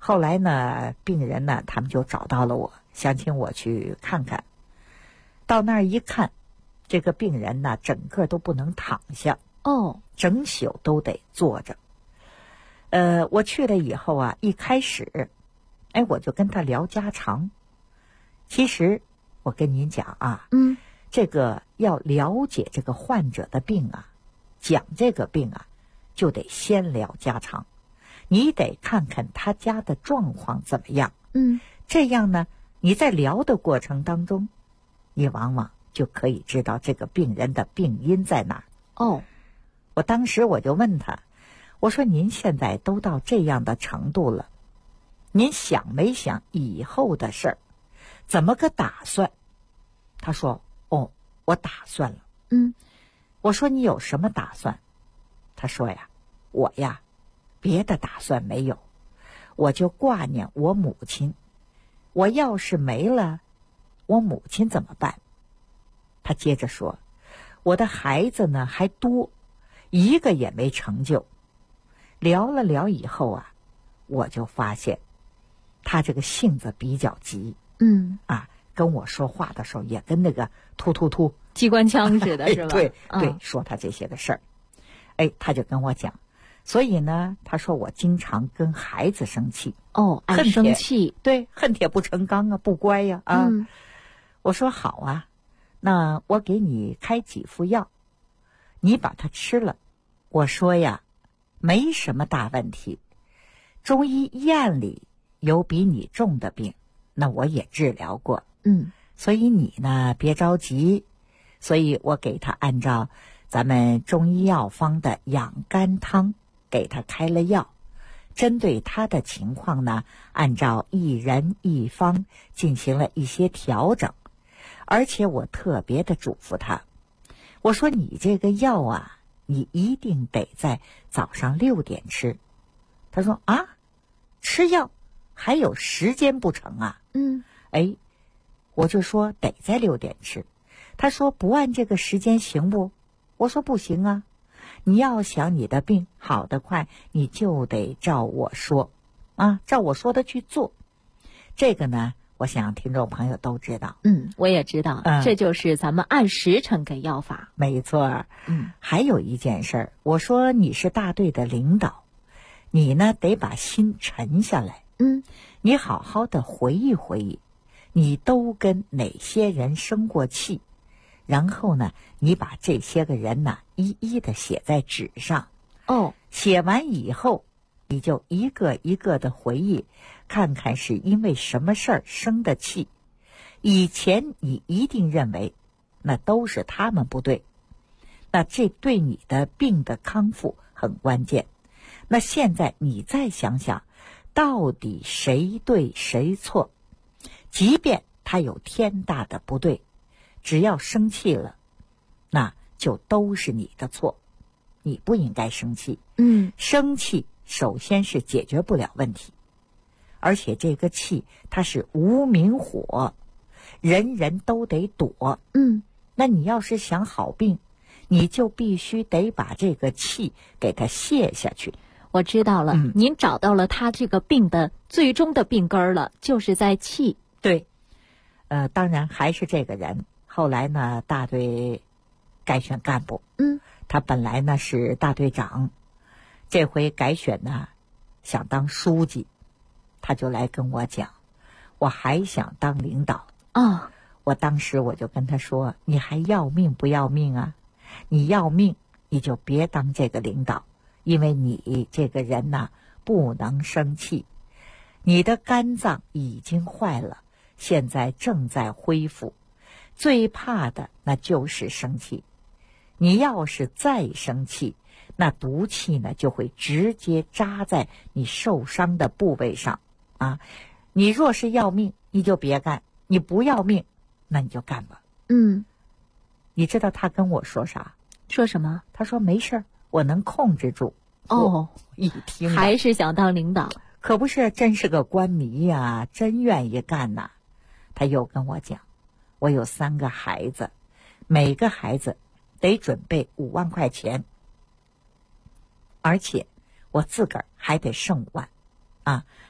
后来呢，病人呢，他们就找到了我，想请我去看看。到那儿一看，这个病人呢，整个都不能躺下，整宿都得坐着。我去了以后啊，一开始，我就跟他聊家常。其实我跟您讲啊，这个要了解这个患者的病啊，讲这个病啊，就得先聊家常。你得看看他家的状况怎么样，这样呢，你在聊的过程当中，你往往就可以知道这个病人的病因在哪儿。我当时我就问他，我说您现在都到这样的程度了，您想没想以后的事儿，怎么个打算？他说我打算了。我说你有什么打算？他说呀，我呀别的打算没有，我就挂念我母亲，我要是没了，我母亲怎么办？他接着说，我的孩子呢还多，一个也没成就。聊了聊以后啊，我就发现他这个性子比较急，跟我说话的时候也跟那个突机关枪似的，是吧？ 对，说他这些个事儿。他就跟我讲，所以呢，他说我经常跟孩子生气。 爱生气。 对，恨铁不成钢啊，不乖呀我说好啊，那我给你开几副药，你把它吃了。我说呀，没什么大问题，中医院里有比你重的病，那我也治疗过。所以你呢别着急，所以我给他按照咱们中医药方的养肝汤给他开了药，针对他的情况呢，按照一人一方进行了一些调整。而且我特别的嘱咐他，我说你这个药啊，你一定得在早上6点吃。他说吃药还有时间不成啊？我就说得在6点吃。他说不按这个时间行不？我说不行啊，你要想你的病好得快，你就得照我说照我说的去做。这个呢，我想听众朋友都知道。 我也知道，这就是咱们按时辰给药法。 没错。还有一件事儿，我说你是大队的领导，你呢得把心沉下来。你好好的回忆回忆，你都跟哪些人生过气，然后呢，你把这些个人呢一一的写在纸上。写完以后，你就一个一个的回忆，看看是因为什么事儿生的气。以前你一定认为那都是他们不对，那这对你的病的康复很关键。那现在你再想想，到底谁对谁错？即便他有天大的不对，只要生气了，那就都是你的错。你不应该生气。生气首先是解决不了问题，而且这个气它是无名火，人人都得躲。那你要是想好病，你就必须得把这个气给它泄下去。 我知道了，您找到了他这个病的最终的病根了，就是在气。 对，当然还是这个人。后来呢，大队改选干部，他本来呢是大队长，这回改选呢想当书记，他就来跟我讲，我还想当领导。我当时我就跟他说，你还要命不要命啊？你要命你就别当这个领导，因为你这个人呢不能生气，你的肝脏已经坏了，现在正在恢复，最怕的那就是生气。你要是再生气，那毒气呢就会直接扎在你受伤的部位上你若是要命你就别干，你不要命那你就干吧。你知道他跟我说啥？ 说什么？ 他说没事儿，我能控制住。一听还是想当领导。 可不是，真是个官迷呀，真愿意干呐。他又跟我讲，我有3个孩子，每个孩子得准备5万块钱，而且我自个儿还得剩5万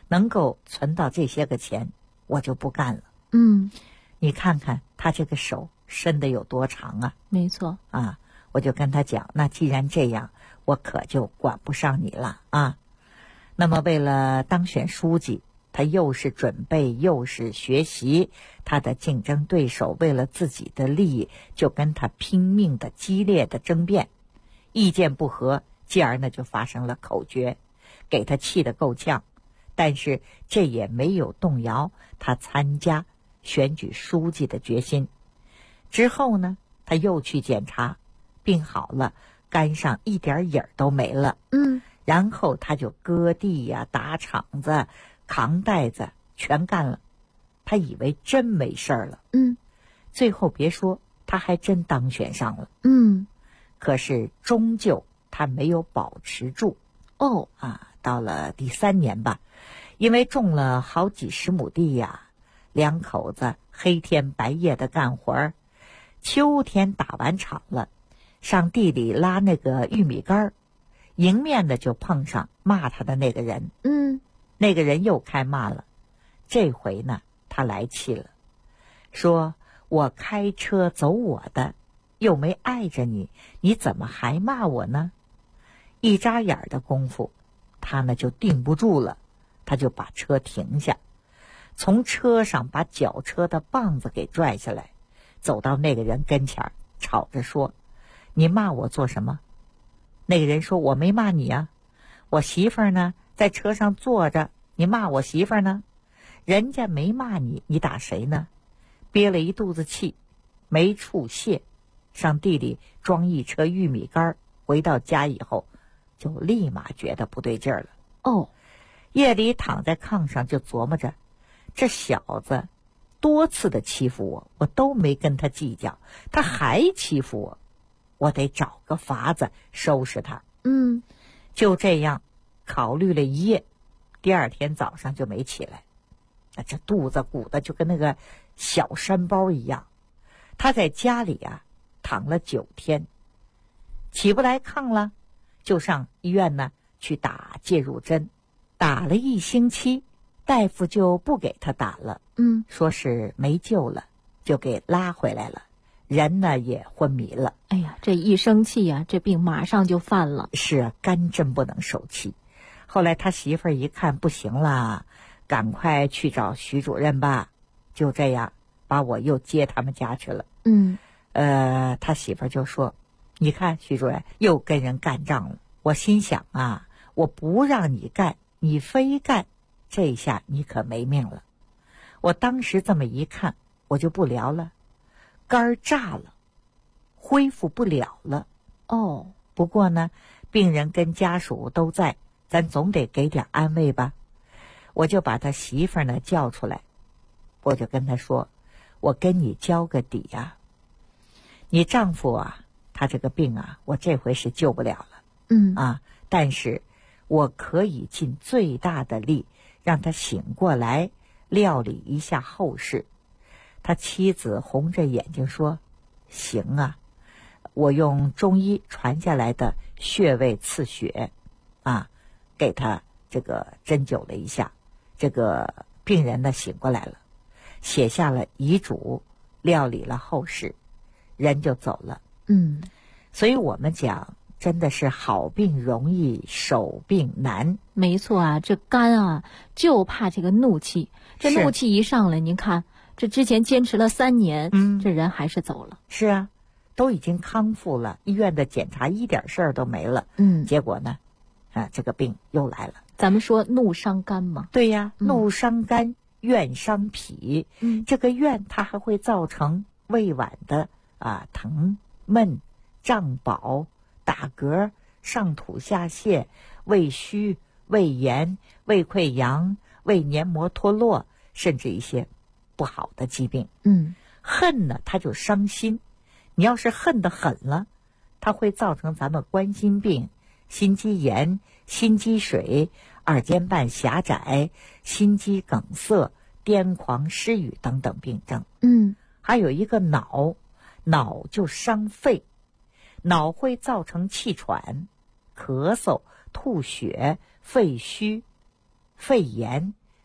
能够存到这些个钱，我就不干了。你看看他这个手伸得有多长啊？ 没错啊，我就跟他讲，那既然这样，我可就管不上你了啊。那么为了当选书记，他又是准备又是学习，他的竞争对手为了自己的利益，就跟他拼命的激烈的争辩，意见不合，继而呢就发生了口角，给他气得够呛。但是这也没有动摇他参加选举书记的决心。之后呢，他又去检查，病好了，肝上一点影儿都没了。然后他就割地呀、打场子、扛袋子，全干了。他以为真没事儿了。最后别说，他还真当选上了。可是终究他没有保持住。到了第3年吧，因为种了好几十亩地呀，两口子黑天白夜的干活儿。秋天打完场了，上地里拉那个玉米杆儿，迎面的就碰上骂他的那个人。那个人又开骂了。这回呢，他来气了，说我开车走我的，又没碍着你，你怎么还骂我呢？一眨眼的功夫，他呢就定不住了，他就把车停下，从车上把绞车的棒子给拽下来，走到那个人跟前儿，吵着说，你骂我做什么？那个人说，我没骂你啊，我媳妇儿呢在车上坐着，你骂我媳妇儿呢？人家没骂你，你打谁呢？憋了一肚子气，没处泄，上地里装一车玉米杆，回到家以后就立马觉得不对劲儿了。夜里躺在炕上就琢磨着，这小子多次的欺负我，我都没跟他计较，他还欺负我，我得找个法子收拾他。就这样考虑了一夜，第2天早上就没起来。这肚子鼓得就跟那个小山包一样。他在家里啊躺了9天，起不来炕了，就上医院呢去打介入针，打了1星期，大夫就不给他打了。说是没救了，就给拉回来了，人呢也昏迷了。 哎呀，这一生气啊，这病马上就犯了。 是啊，肝真不能受气。后来他媳妇儿一看不行了，赶快去找徐主任吧，就这样把我又接他们家去了。他媳妇儿就说，你看徐主任又跟人干仗了。我心想啊，我不让你干，你非干，这下你可没命了。我当时这么一看，我就不聊了，肝儿炸了，恢复不了了。不过呢，病人跟家属都在，咱总得给点安慰吧。我就把他媳妇儿呢叫出来，我就跟他说，我跟你交个底啊，你丈夫啊，他这个病啊，我这回是救不了了。但是我可以尽最大的力让他醒过来，料理一下后事。他妻子红着眼睛说，行啊，我用中医传下来的穴位刺血给他这个针灸了一下，这个病人呢醒过来了，写下了遗嘱，料理了后事，人就走了。所以我们讲，真的是好病容易，手病难。 没错啊，这肝啊就怕这个怒气，这怒气一上来，您看这之前坚持了3年，这人还是走了。 是啊，都已经康复了，医院的检查一点事儿都没了。结果呢，这个病又来了。 咱们说怒伤肝嘛。 对呀，怒伤肝，怨伤脾。这个怨它还会造成胃脘的疼闷、胀饱、打嗝、上吐下泻、胃虚、胃炎、胃溃疡、胃黏膜脱落，甚至一些不好的疾病。恨呢，它就伤心。你要是恨得狠了，它会造成咱们冠心病、心肌炎、心肌水、二尖瓣狭窄、心肌梗塞、癫狂失语等等病症。还有一个脑就伤肺，脑会造成气喘、咳嗽、吐血、肺虚、肺炎、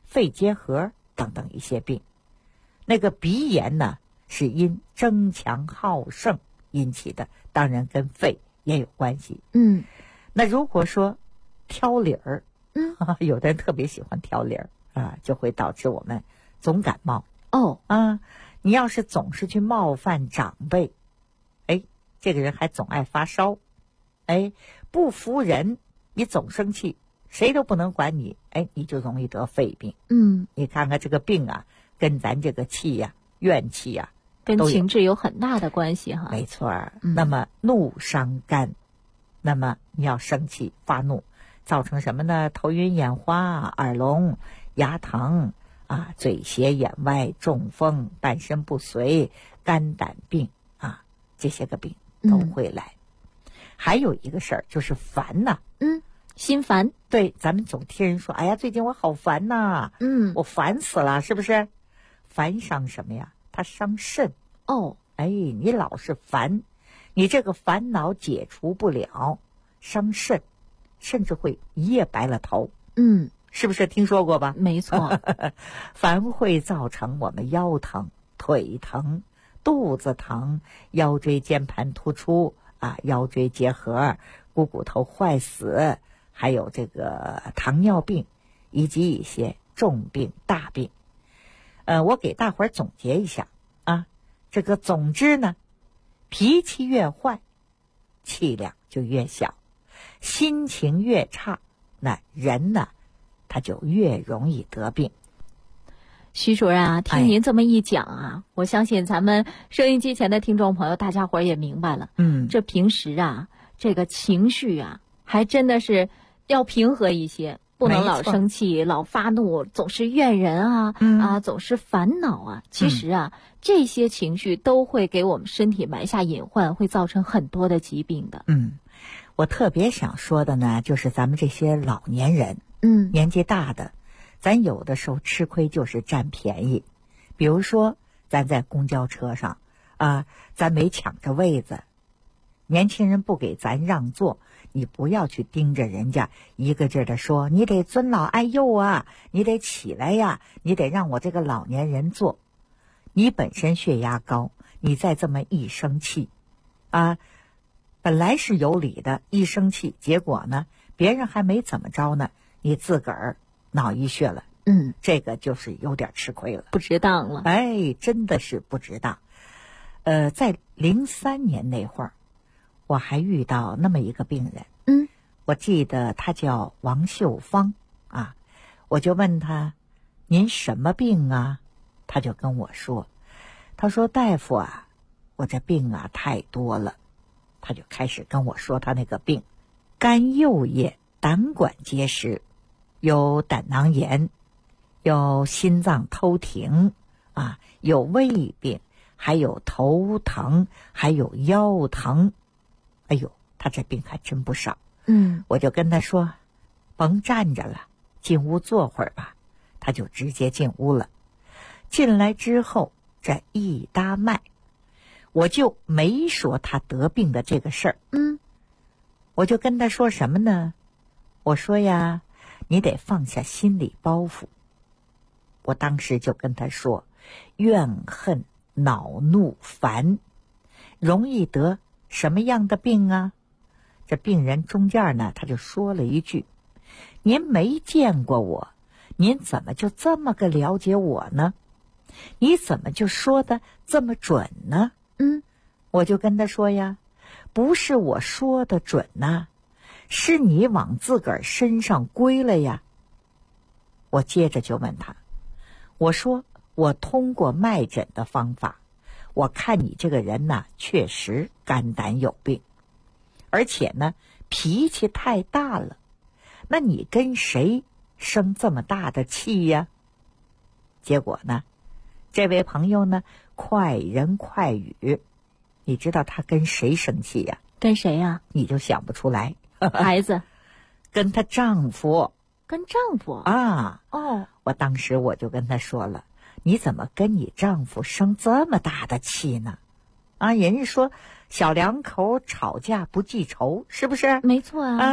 肺结核等等一些病。那个鼻炎呢，是因争强好胜引起的，当然跟肺也有关系。那如果说挑理儿，有的人特别喜欢挑理儿啊，就会导致我们总感冒。你要是总是去冒犯长辈，这个人还总爱发烧，不服人，你总生气，谁都不能管你，你就容易得肺病。你看看这个病啊，跟咱这个气呀、怨气呀， 跟情志有很大的关系哈。 没错。那么怒伤肝，那么你要生气发怒，造成什么呢？头晕眼花、耳聋、牙疼啊，嘴斜眼歪、中风、半身不遂、肝胆病啊，这些个病都会来。还有一个事儿就是烦呐， 心烦。 对，咱们总听人说，哎呀，最近我好烦呐，我烦死了，是不是？烦伤什么呀？它伤肾。你老是烦，你这个烦恼解除不了，伤肾，甚至会一夜白了头。是不是听说过吧？ 没错。 烦会造成我们腰疼、腿疼、肚子疼、腰椎间盘突出啊、腰椎结核、股头坏死，还有这个糖尿病，以及一些重病大病。我给大伙儿总结一下啊，这个总之呢，脾气越坏，气量就越小，心情越差，那人呢他就越容易得病。 徐主任啊，听您这么一讲啊，我相信咱们收音机前的听众朋友大家伙儿也明白了。这平时啊，这个情绪啊，还真的是要平和一些，不能老生气、老发怒，总是怨人啊，总是烦恼啊。其实啊，这些情绪都会给我们身体埋下隐患，会造成很多的疾病的。 我特别想说的呢，就是咱们这些老年人，年纪大的，咱有的时候吃亏就是占便宜。比如说咱在公交车上啊，咱没抢着位子，年轻人不给咱让座，你不要去盯着人家一个劲儿的说，你得尊老爱幼啊，你得起来呀，你得让我这个老年人坐。你本身血压高，你再这么一生气啊，本来是有理的，一生气，结果呢，别人还没怎么着呢，你自个儿脑溢血了。这个就是有点吃亏了， 不值当了。 真的是不值当。在03年那会儿，我还遇到那么一个病人，我记得他叫王秀芳啊，我就问他，您什么病啊？他就跟我说，他说大夫啊，我这病啊太多了。他就开始跟我说他那个病，肝右叶胆管结石，有胆囊炎，有心脏偷停啊，有胃病，还有头疼，还有腰疼。他这病还真不少。我就跟他说，甭站着了，进屋坐会儿吧。他就直接进屋了。进来之后，这一搭脉，我就没说他得病的这个事儿。我就跟他说什么呢？我说呀，你得放下心理包袱。我当时就跟他说，怨恨、恼怒、烦，容易得什么样的病啊？这病人中间呢，他就说了一句，您没见过我，您怎么就这么个了解我呢？你怎么就说的这么准呢？我就跟他说呀，不是我说的准呐，是你往自个儿身上归了呀。我接着就问他，我说我通过脉诊的方法，我看你这个人呐，确实肝胆有病，而且呢脾气太大了，那你跟谁生这么大的气呀？结果呢，这位朋友呢快人快语，你知道他跟谁生气呀？ 跟谁呀？ 你就想不出来。 孩子。 跟她丈夫。 跟丈夫啊？我当时我就跟他说了，你怎么跟你丈夫生这么大的气呢？人家说小两口吵架不记仇，是不是？ 没错啊。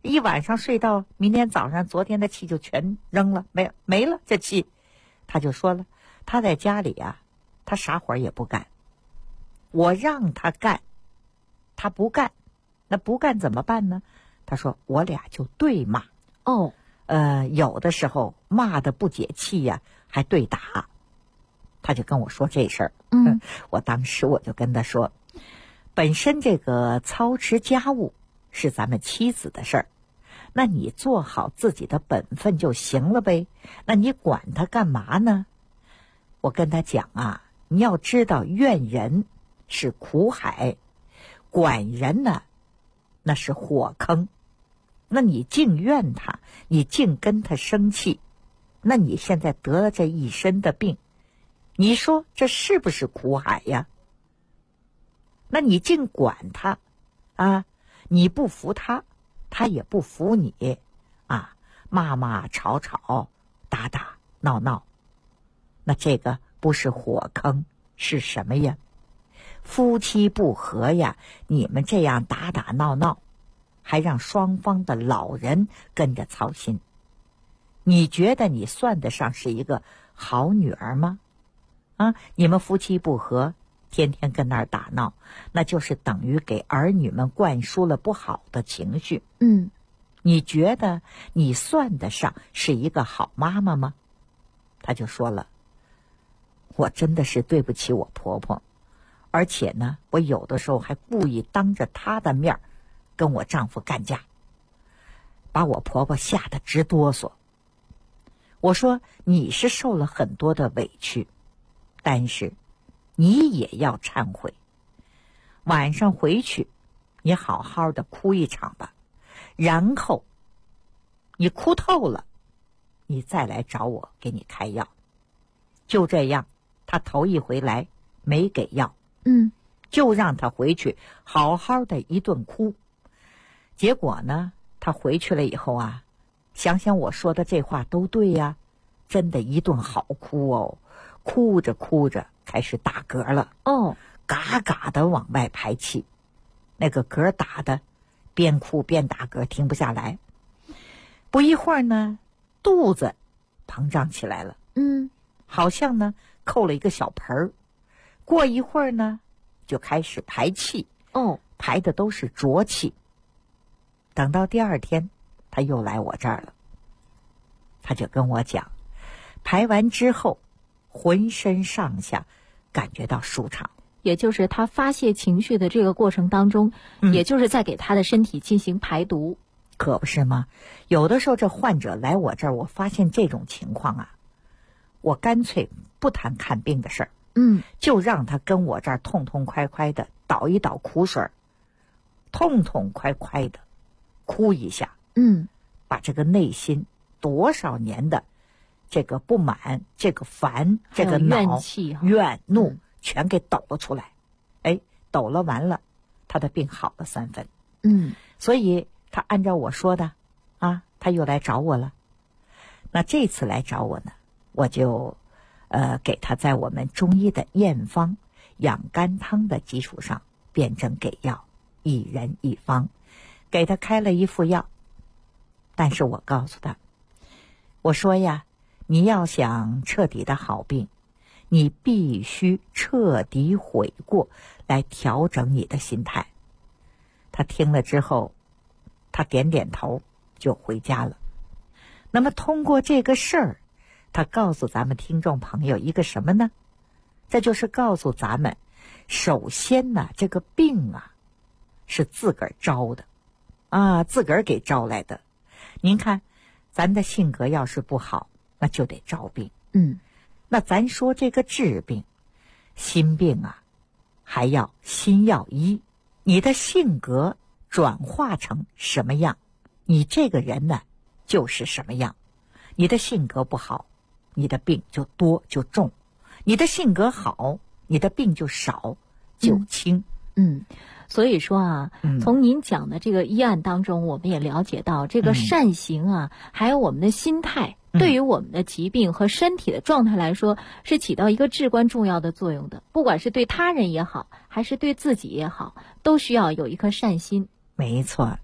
一晚上睡到明天早上，昨天的气就全扔了，没了这气。他就说了，他在家里啊，他啥活也不干，我让他干，他不干，那不干怎么办呢？他说我俩就对骂。 哦， 有的时候骂的不解气呀，还对打。他就跟我说这事儿。我当时我就跟他说，本身这个操持家务是咱们妻子的事儿，那你做好自己的本分就行了呗，那你管他干嘛呢？我跟他讲啊，你要知道怨人是苦海，管人呢那是火坑，那你净怨他，你净跟他生气，那你现在得了这一身的病，你说这是不是苦海呀？那你净管他啊，你不服他，他也不服你啊，骂吵吵，打打闹闹，那这个不是火坑是什么呀？夫妻不和呀，你们这样打打闹闹，还让双方的老人跟着操心，你觉得你算得上是一个好女儿吗？啊，你们夫妻不和，天天跟那儿打闹，那就是等于给儿女们灌输了不好的情绪。你觉得你算得上是一个好妈妈吗？他就说了，我真的是对不起我婆婆，而且呢，我有的时候还故意当着她的面跟我丈夫干架，把我婆婆吓得直哆嗦。我说你是受了很多的委屈，但是你也要忏悔，晚上回去你好好的哭一场吧，然后你哭透了，你再来找我给你开药。就这样，他头一回来没给药，就让他回去好好的一顿哭。结果呢，他回去了以后啊，想想我说的这话都对呀，真的一顿好哭哦，哭着哭着开始打嗝了，嘎嘎的往外排气，那个嗝打的边哭边打嗝，停不下来。不一会儿呢，肚子膨胀起来了，好像呢扣了一个小盆儿。过一会儿呢，就开始排气，排的都是浊气。等到第二天，他又来我这儿了，他就跟我讲，排完之后，浑身上下感觉到舒畅。 也就是他发泄情绪的这个过程当中，也就是在给他的身体进行排毒。 可不是吗？有的时候这患者来我这儿，我发现这种情况啊，我干脆不谈看病的事儿，就让他跟我这儿痛痛快快的倒一倒苦水，痛痛快快的哭一下，把这个内心多少年的这个不满、这个烦、这个恼、怨怒全给抖了出来。抖了完了，他的病好了3分。所以他按照我说的啊，他又来找我了。那这次来找我呢，我就给他在我们中医的验方养肝汤的基础上辩证给药，1人1方，给他开了一副药。但是我告诉他，我说呀，你要想彻底的好病，你必须彻底悔过，来调整你的心态。他听了之后，他点点头就回家了。那么通过这个事儿，他告诉咱们听众朋友一个什么呢？这就是告诉咱们，首先呢，这个病啊是自个儿招的啊，自个儿给招来的。您看咱的性格要是不好，那就得招病。那咱说这个治病，心病啊还要心药医，你的性格转化成什么样，你这个人呢就是什么样。你的性格不好，你的病就多就重；你的性格好，你的病就少就轻。 所以说啊，从您讲的这个医案当中，我们也了解到这个善行啊，还有我们的心态，对于我们的疾病和身体的状态来说，是起到一个至关重要的作用的。不管是对他人也好，还是对自己也好，都需要有一颗善心。 没错，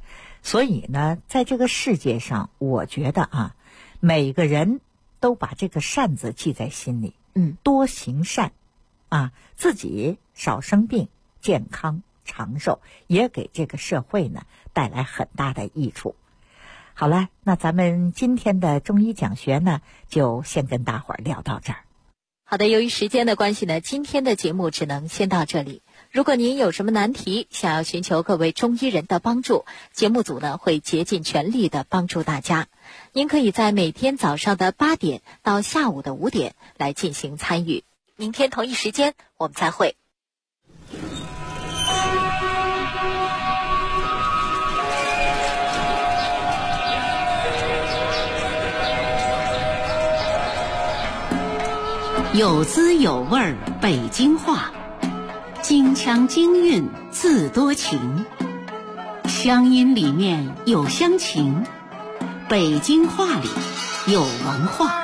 所以呢，在这个世界上，我觉得啊，每个人都把这个善字记在心里，多行善，啊，自己少生病，健康长寿，也给这个社会呢带来很大的益处。好了，那咱们今天的中医讲学呢，就先跟大伙儿聊到这儿。 好的，由于时间的关系呢，今天的节目只能先到这里。如果您有什么难题，想要寻求各位中医人的帮助，节目组呢会竭尽全力的帮助大家。您可以在每天早上的8点到下午的5点来进行参与。明天同一时间我们再会。 有滋有味儿北京话，京腔京韵自多情，乡音里面有乡情，北京话里有文化。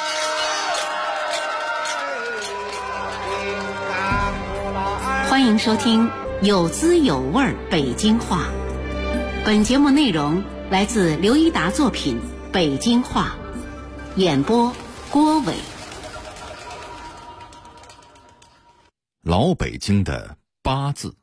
欢迎收听有滋有味儿北京话。本节目内容来自刘一达作品《北京话》，演播郭伟。 老北京的八字。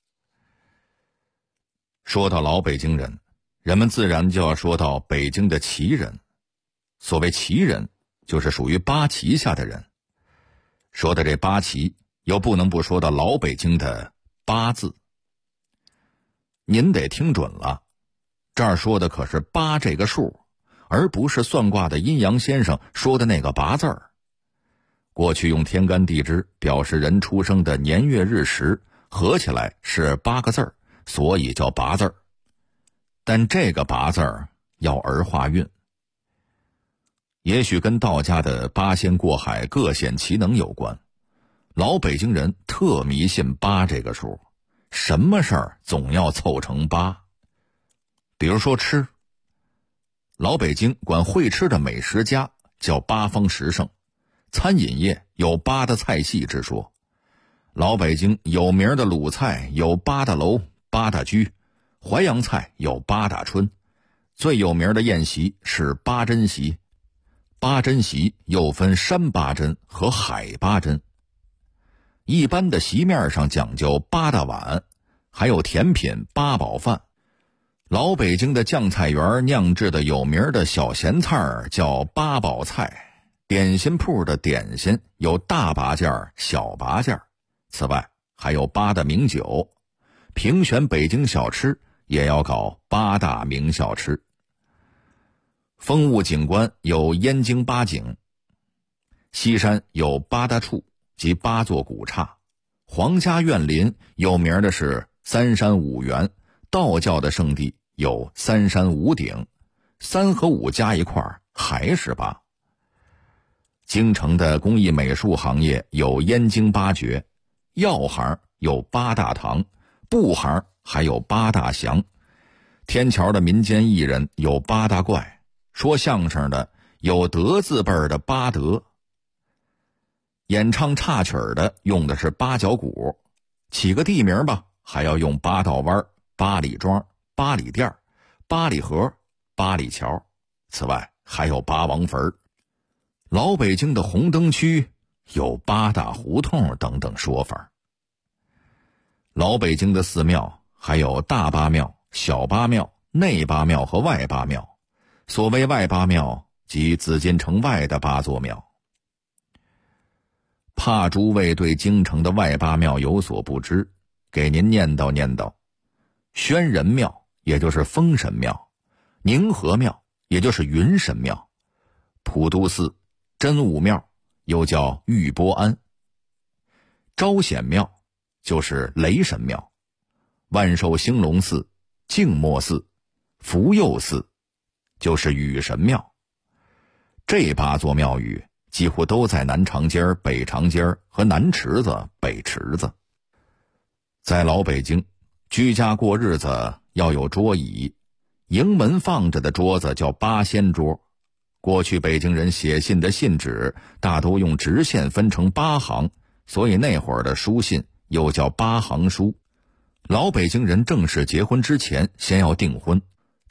说到老北京人，人们自然就要说到北京的旗人。所谓旗人，就是属于八旗下的人。说的这八旗，又不能不说到老北京的八字。您得听准了，这儿说的可是八这个数，而不是算卦的阴阳先生说的那个八字儿。过去用天干地支表示人出生的年月日时，合起来是8个字儿，所以叫八字儿。但这个八字儿要儿化韵，也许跟道家的八仙过海各显其能有关。老北京人特迷信8这个数，什么事儿总要凑成8。比如说吃，老北京管会吃的美食家叫八方十胜，餐饮业有8的菜系之说。老北京有名的鲁菜有8大楼、8大居，淮扬菜有8大春，最有名的宴席是8珍席。8珍席又分山八珍和海八珍。一般的席面上讲究8大碗，还有甜品8宝饭。老北京的酱菜园酿制的有名的小咸菜叫8宝菜。点心铺的点心有大八件、小八件，此外还有8大名酒。评选北京小吃也要搞8大名小吃。风物景观有燕京八景，西山有8大处及8座古刹，皇家园林有名的是3山5园，道教的圣地有3山5顶，3和5加一块还是8。京城的工艺美术行业有燕京8绝，药行有8大堂，布行还有8大祥。天桥的民间艺人有8大怪，说相声的有德字辈的8德，演唱插曲的用的是8角鼓，起个地名吧，还要用8道湾、8里庄、8里店、8里河、8里桥，此外还有8王坟。老北京的红灯区有8大胡同等等说法。老北京的寺庙还有大八庙、小八庙、内八庙和外八庙。所谓外八庙，即紫禁城外的8座庙。怕诸位对京城的外八庙有所不知，给您念叨念叨。宣仁庙也就是封神庙，宁和庙也就是云神庙，普渡寺、真武庙又叫玉波庵，招显庙就是雷神庙，万寿兴隆寺、静默寺、福佑寺就是雨神庙。这8座庙宇几乎都在南长街、北长街和南池子、北池子。在老北京，居家过日子要有桌椅，迎门放着的桌子叫8仙桌。过去北京人写信的信纸大都用直线分成8行，所以那会儿的书信又叫8行书。老北京人正式结婚之前先要订婚，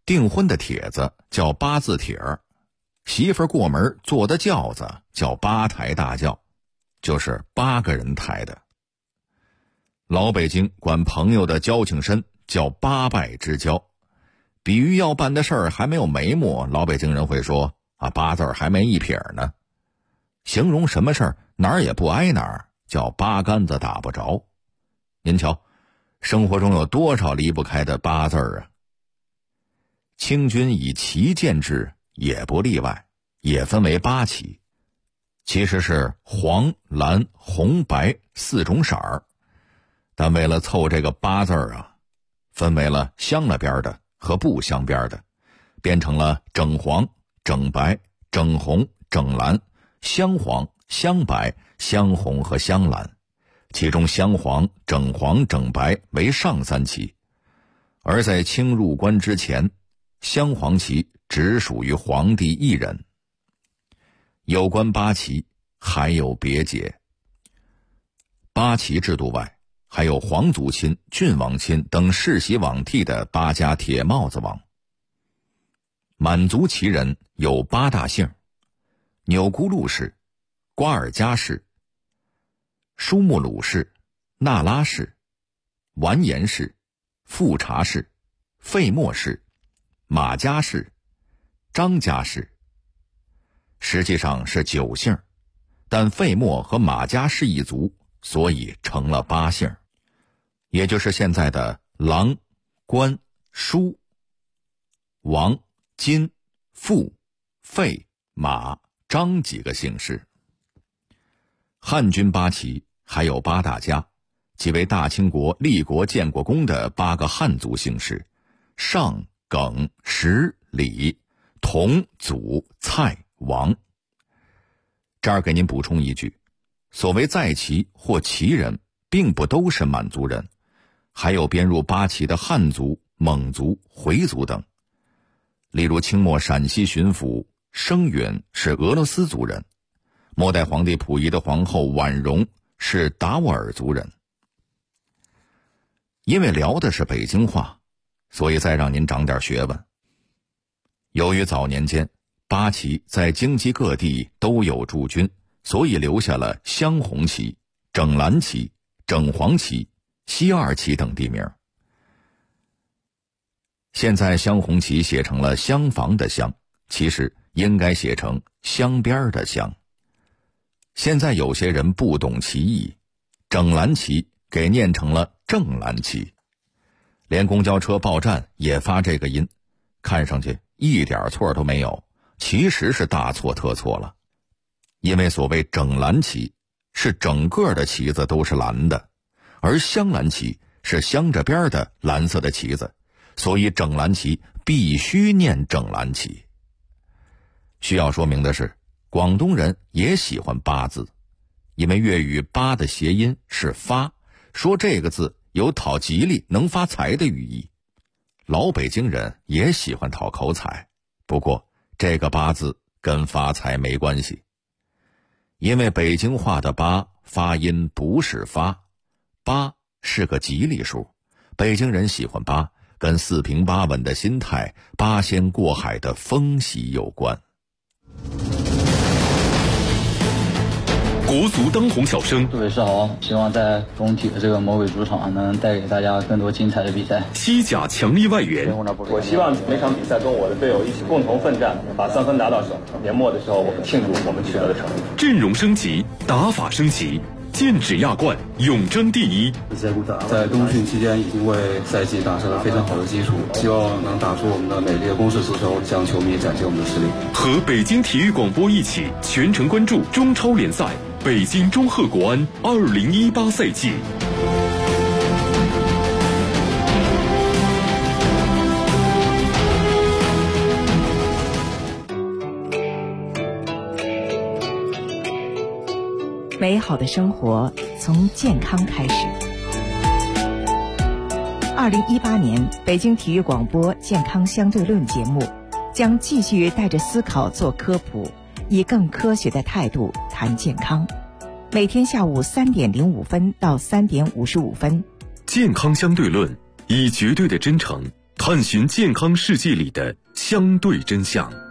订婚的帖子叫八字帖儿，媳妇儿过门坐的轿子叫八抬大轿，就是8个人抬的。老北京管朋友的交情深叫八拜之交，比喻要办的事儿还没有眉目，老北京人会说八字还没一撇呢。形容什么事儿哪儿也不挨哪儿，叫八竿子打不着。您瞧，生活中有多少离不开的八字啊？清军以旗见制也不例外，也分为8旗，其实是黄、蓝、红、白4种色儿，但为了凑这个8字分为了镶了边的和不镶边的，变成了整黄、整白、整红、整蓝、镶黄、镶白、镶红和镶蓝，其中镶黄、整黄、整白为上3旗，而在清入关之前，镶黄旗只属于皇帝一人。有关8旗还有别解。8旗制度外，还有皇族亲、郡王亲等世袭罔替的8家铁帽子王。满族旗人有8大姓：钮钴禄氏、瓜尔佳氏、舒木鲁氏、那拉氏、完颜氏、富察氏、费默氏、马家氏、张家氏。实际上是9姓，但费默和马家氏一族，所以成了8姓，也就是现在的郎、关、舒、王、金、富、费、马、张几个姓氏。汉军8旗还有8大家，即为大清国立国建国功的8个汉族姓氏：尚、耿、石、李、佟、祖、蔡、王。这儿给您补充一句，所谓在旗或旗人并不都是满族人，还有编入8旗的汉族、蒙族、回族等。例如清末陕西巡抚生允是俄罗斯族人，末代皇帝溥仪的皇后婉容是达斡尔族人。因为聊的是北京话，所以再让您长点学问。由于早年间8旗在京畿各地都有驻军，所以留下了镶红旗、整蓝旗、整黄旗、西二旗等地名。现在镶红旗写成了镶房的镶，其实应该写成镶边的镶。现在有些人不懂其意，整蓝旗给念成了正蓝旗，连公交车报站也发这个音，看上去一点错都没有，其实是大错特错了。因为所谓整蓝旗是整个的旗子都是蓝的，而镶蓝旗是镶着边的蓝色的旗子，所以整蓝旗必须念整蓝旗。需要说明的是，广东人也喜欢8字，因为粤语8的谐音是发，说这个字有讨吉利能发财的寓意。老北京人也喜欢讨口彩，不过这个8字跟发财没关系，因为北京话的8发音不是发，8是个吉利数，北京人喜欢8跟四平八稳的心态、八仙过海的风喜有关。 国足当红小生， 各位是好，希望在中体的这个魔鬼主场能带给大家更多精彩的比赛。 西甲强力外援， 我希望每场比赛跟我的队友一起共同奋战，把3分拿到手。年末的时候，我们庆祝我们取得的成绩。 阵容升级，打法升级，剑指亚冠，永争第一。 在冬训期间已经为赛季打下了非常好的基础，希望能打出我们的美丽的攻势足球，向球迷展现我们的实力。 和北京体育广播一起全程关注中超联赛。北京中赫国安2018赛季。 美好的生活从健康开始。2018年，北京体育广播健康相对论节目将继续带着思考做科普，以更科学的态度谈健康。每天下午3点05分到3点55分， 健康相对论以绝对的真诚探寻健康世界里的相对真相。